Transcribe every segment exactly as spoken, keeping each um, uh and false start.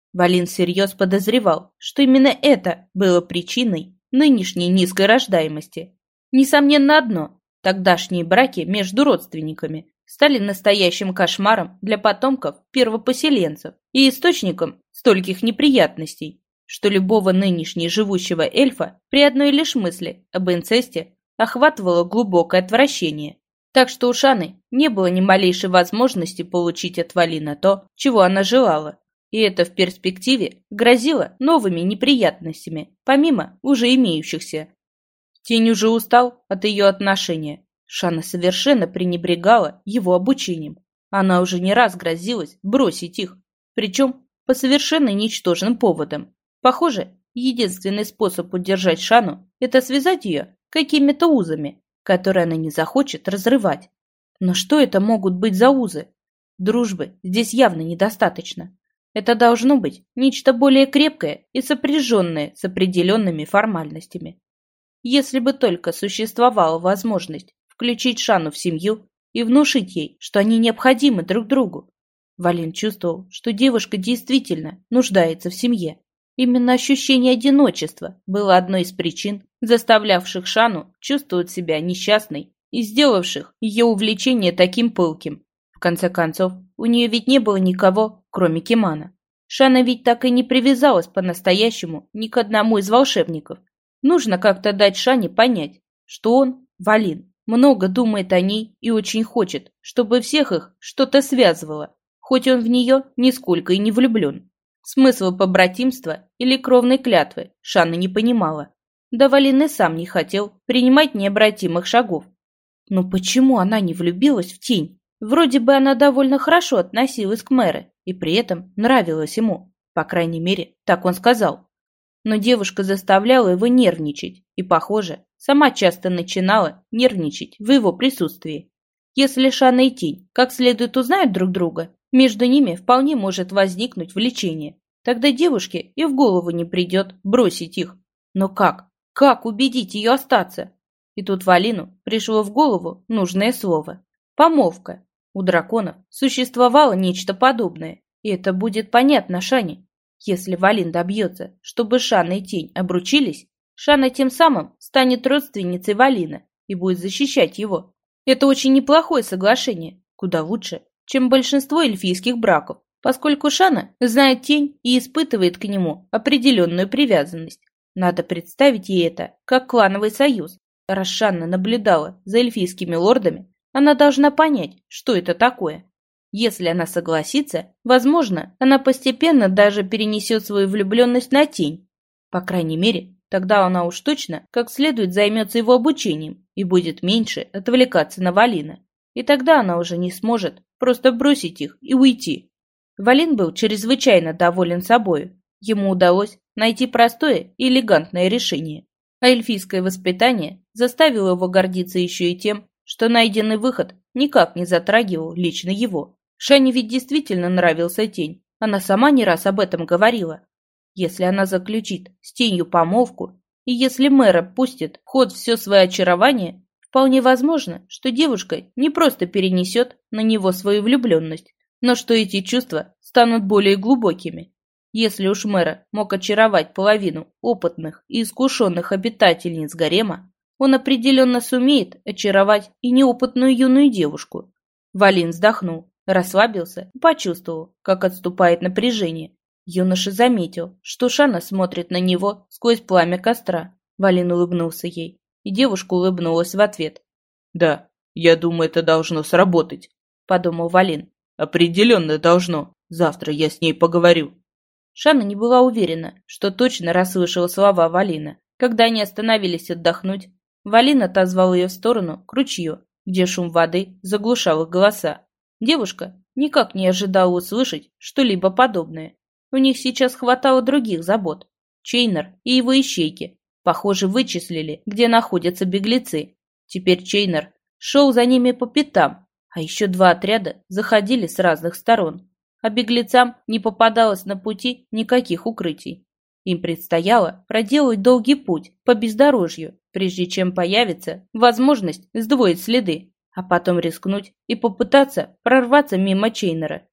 Валин всерьез подозревал, что именно это было причиной нынешней низкой рождаемости. Несомненно одно: тогдашние браки между родственниками стали настоящим кошмаром для потомков первопоселенцев и источником стольких неприятностей, что любого нынешнего живущего эльфа при одной лишь мысли об инцесте охватывало глубокое отвращение. Так что у Шаны не было ни малейшей возможности получить от Валина то, чего она желала, и это в перспективе грозило новыми неприятностями, помимо уже имеющихся. Тень уже устал от ее отношения. Шана совершенно пренебрегала его обучением. Она уже не раз грозилась бросить их, причем по совершенно ничтожным поводам. Похоже, единственный способ удержать Шану – это связать ее какими-то узами, которые она не захочет разрывать. Но что это могут быть за узы? Дружбы здесь явно недостаточно. Это должно быть нечто более крепкое и сопряженное с определенными формальностями. Если бы только существовала возможность включить Шану в семью и внушить ей, что они необходимы друг другу. Валин чувствовал, что девушка действительно нуждается в семье. Именно ощущение одиночества было одной из причин, заставлявших Шану чувствовать себя несчастной и сделавших ее увлечение таким пылким. В конце концов, у нее ведь не было никого, кроме Кимана. Шана ведь так и не привязалась по-настоящему ни к одному из волшебников. Нужно как-то дать Шане понять, что он, Валин, много думает о ней и очень хочет, чтобы всех их что-то связывало, хоть он в нее нисколько и не влюблен. Смысла побратимства или кровной клятвы Шана не понимала. Да Валин и сам не хотел принимать необратимых шагов. Но почему она не влюбилась в тень? Вроде бы она довольно хорошо относилась к Мэре и при этом нравилась ему. По крайней мере, так он сказал. Но девушка заставляла его нервничать и, похоже, сама часто начинала нервничать в его присутствии. Если Шана и Тень как следует узнают друг друга, между ними вполне может возникнуть влечение. Тогда девушке и в голову не придет бросить их. Но как? Как убедить ее остаться? И тут Валину пришло в голову нужное слово. Помолвка. У драконов существовало нечто подобное, и это будет понятно Шане. Если Валин добьется, чтобы Шана и Тень обручились, Шана тем самым станет родственницей Валина и будет защищать его. Это очень неплохое соглашение, куда лучше, чем большинство эльфийских браков, поскольку Шана знает Тень и испытывает к нему определенную привязанность. Надо представить ей это как клановый союз. Раз Шана наблюдала за эльфийскими лордами, она должна понять, что это такое. Если она согласится, возможно, она постепенно даже перенесет свою влюбленность на Тень. По крайней мере, тогда она уж точно как следует займется его обучением и будет меньше отвлекаться на Валина. И тогда она уже не сможет просто бросить их и уйти. Валин был чрезвычайно доволен собою. Ему удалось найти простое и элегантное решение. А эльфийское воспитание заставило его гордиться еще и тем, что найденный выход никак не затрагивал лично его. Шане ведь действительно нравился Тень. Она сама не раз об этом говорила. Если она заключит с Тенью помолвку, и если Мэра пустит в ход все свое очарование, вполне возможно, что девушка не просто перенесет на него свою влюбленность, но что эти чувства станут более глубокими. Если уж Мэра мог очаровать половину опытных и искушенных обитательниц гарема, он определенно сумеет очаровать и неопытную юную девушку. Валин вздохнул, расслабился и почувствовал, как отступает напряжение. Юноша заметил, что Шана смотрит на него сквозь пламя костра. Валин улыбнулся ей, и девушка улыбнулась в ответ. «Да, я думаю, это должно сработать», — подумал Валин. «Определенно должно. Завтра я с ней поговорю». Шана не была уверена, что точно расслышала слова Валина. Когда они остановились отдохнуть, Валин отозвал ее в сторону к ручью, где шум воды заглушал их голоса. Девушка никак не ожидала услышать что-либо подобное. У них сейчас хватало других забот. Чейнер и его ищейки, похоже, вычислили, где находятся беглецы. Теперь Чейнер шел за ними по пятам, а еще два отряда заходили с разных сторон. А беглецам не попадалось на пути никаких укрытий. Им предстояло проделать долгий путь по бездорожью, прежде чем появится возможность сдвоить следы, а потом рискнуть и попытаться прорваться мимо Чейнера.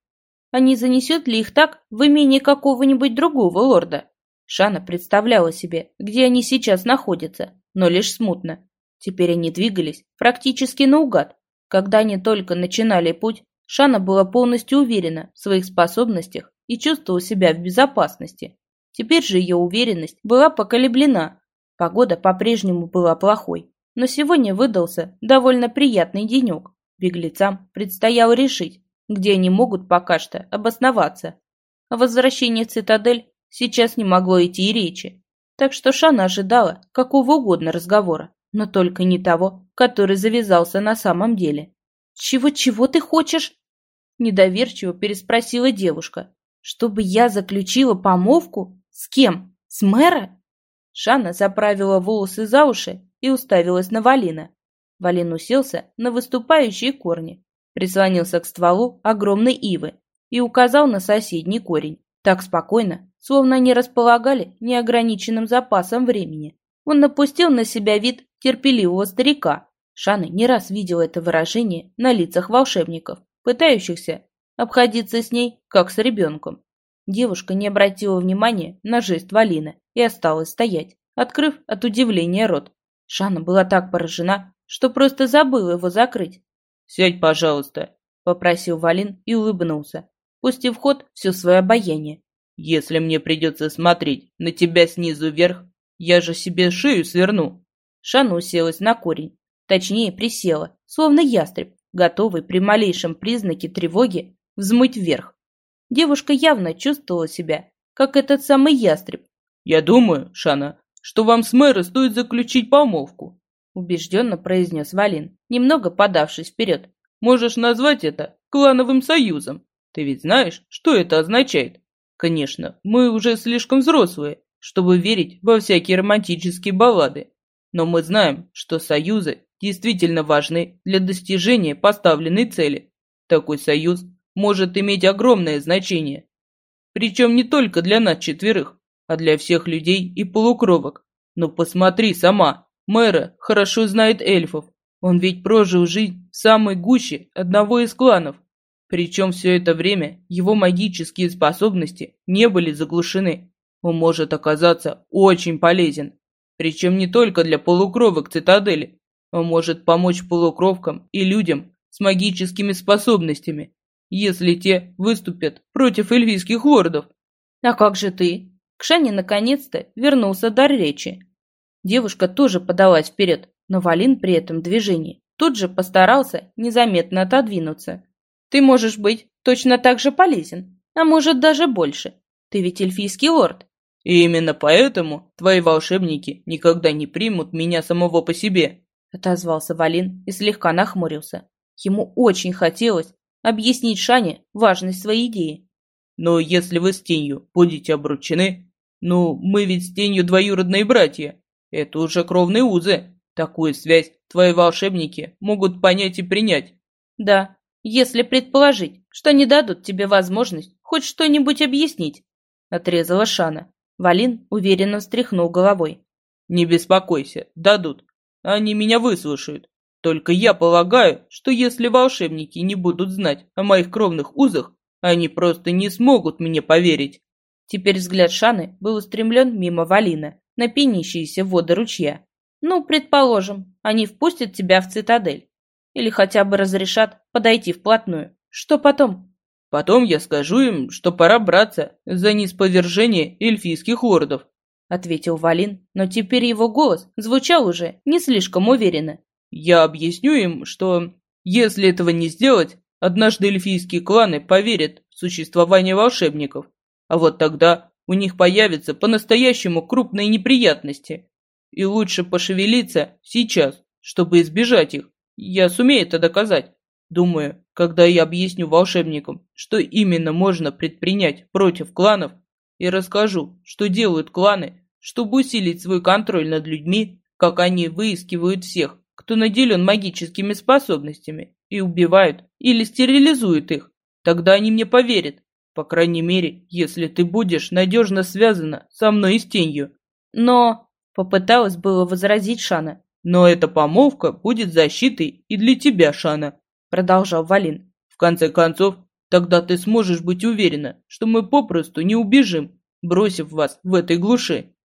А не занесет ли их так в имение какого-нибудь другого лорда? Шана представляла себе, где они сейчас находятся, но лишь смутно. Теперь они двигались практически наугад. Когда они только начинали путь, Шана была полностью уверена в своих способностях и чувствовала себя в безопасности. Теперь же ее уверенность была поколеблена. Погода по-прежнему была плохой, но сегодня выдался довольно приятный денек. Беглецам предстояло решить, где они могут пока что обосноваться. О возвращении в цитадель сейчас не могло идти и речи, так что Шана ожидала какого угодно разговора, но только не того, который завязался на самом деле. «Чего-чего ты хочешь?» – недоверчиво переспросила девушка. «Чтобы я заключила помолвку? С кем? С мэра?» Шана заправила волосы за уши и уставилась на Валина. Валин уселся на выступающие корни, прислонился к стволу огромной ивы и указал на соседний корень. Так спокойно, словно они располагали неограниченным запасом времени. Он напустил на себя вид терпеливого старика. Шана не раз видела это выражение на лицах волшебников, пытающихся обходиться с ней, как с ребенком. Девушка не обратила внимания на жест Валина и осталась стоять, открыв от удивления рот. Шана была так поражена, что просто забыла его закрыть. «Сядь, пожалуйста», — попросил Валин и улыбнулся, пустив в ход все свое обаяние. «Если мне придется смотреть на тебя снизу вверх, я же себе шею сверну». Шана уселась на корень, точнее присела, словно ястреб, готовый при малейшем признаке тревоги взмыть вверх. Девушка явно чувствовала себя, как этот самый ястреб. «Я думаю, Шана, что вам с мэром стоит заключить помолвку», убежденно произнес Валин, немного подавшись вперед. «Можешь назвать это клановым союзом. Ты ведь знаешь, что это означает? Конечно, мы уже слишком взрослые, чтобы верить во всякие романтические баллады. Но мы знаем, что союзы действительно важны для достижения поставленной цели. Такой союз может иметь огромное значение. Причем не только для нас четверых, а для всех людей и полукровок. Но посмотри сама, мэра хорошо знает эльфов. Он ведь прожил жизнь в самой гуще одного из кланов. Причем все это время его магические способности не были заглушены. Он может оказаться очень полезен. Причем не только для полукровок цитадели. Он может помочь полукровкам и людям с магическими способностями, если те выступят против эльфийских лордов. «А как же ты?» К Шане наконец-то вернулся дар речи. Девушка тоже подалась вперед, но Валин при этом движении тут же постарался незаметно отодвинуться. «Ты можешь быть точно так же полезен, а может даже больше. Ты ведь эльфийский лорд». «И именно поэтому твои волшебники никогда не примут меня самого по себе», отозвался Валин и слегка нахмурился. Ему очень хотелось объяснить Шане важность своей идеи. «Но если вы с Тенью будете обручены, ну, мы ведь с Тенью двоюродные братья, это уже кровные узы. Такую связь твои волшебники могут понять и принять». «Да, если предположить, что они дадут тебе возможность хоть что-нибудь объяснить», отрезала Шана. Валин уверенно встряхнул головой. «Не беспокойся, дадут. Они меня выслушают. Только я полагаю, что если волшебники не будут знать о моих кровных узах, они просто не смогут мне поверить». Теперь взгляд Шаны был устремлен мимо Валина, на пенящиеся воды ручья. «Ну, предположим, они впустят тебя в цитадель. Или хотя бы разрешат подойти вплотную. Что потом?» «Потом я скажу им, что пора браться за нисповержение эльфийских лордов», — ответил Валин, но теперь его голос звучал уже не слишком уверенно. «Я объясню им, что, если этого не сделать, однажды эльфийские кланы поверят в существование волшебников, а вот тогда у них появятся по-настоящему крупные неприятности. И лучше пошевелиться сейчас, чтобы избежать их. Я сумею это доказать. Думаю, когда я объясню волшебникам, что именно можно предпринять против кланов, и расскажу, что делают кланы, чтобы усилить свой контроль над людьми, как они выискивают всех, кто наделен магическими способностями, и убивают или стерилизуют их, тогда они мне поверят. По крайней мере, если ты будешь надежно связана со мной и с Тенью». «Но...» — попыталась было возразить Шана. «Но эта помолвка будет защитой и для тебя, Шана», — продолжал Валин. «В конце концов, Тогда ты сможешь быть уверена, что мы попросту не убежим, бросив вас в этой глуши.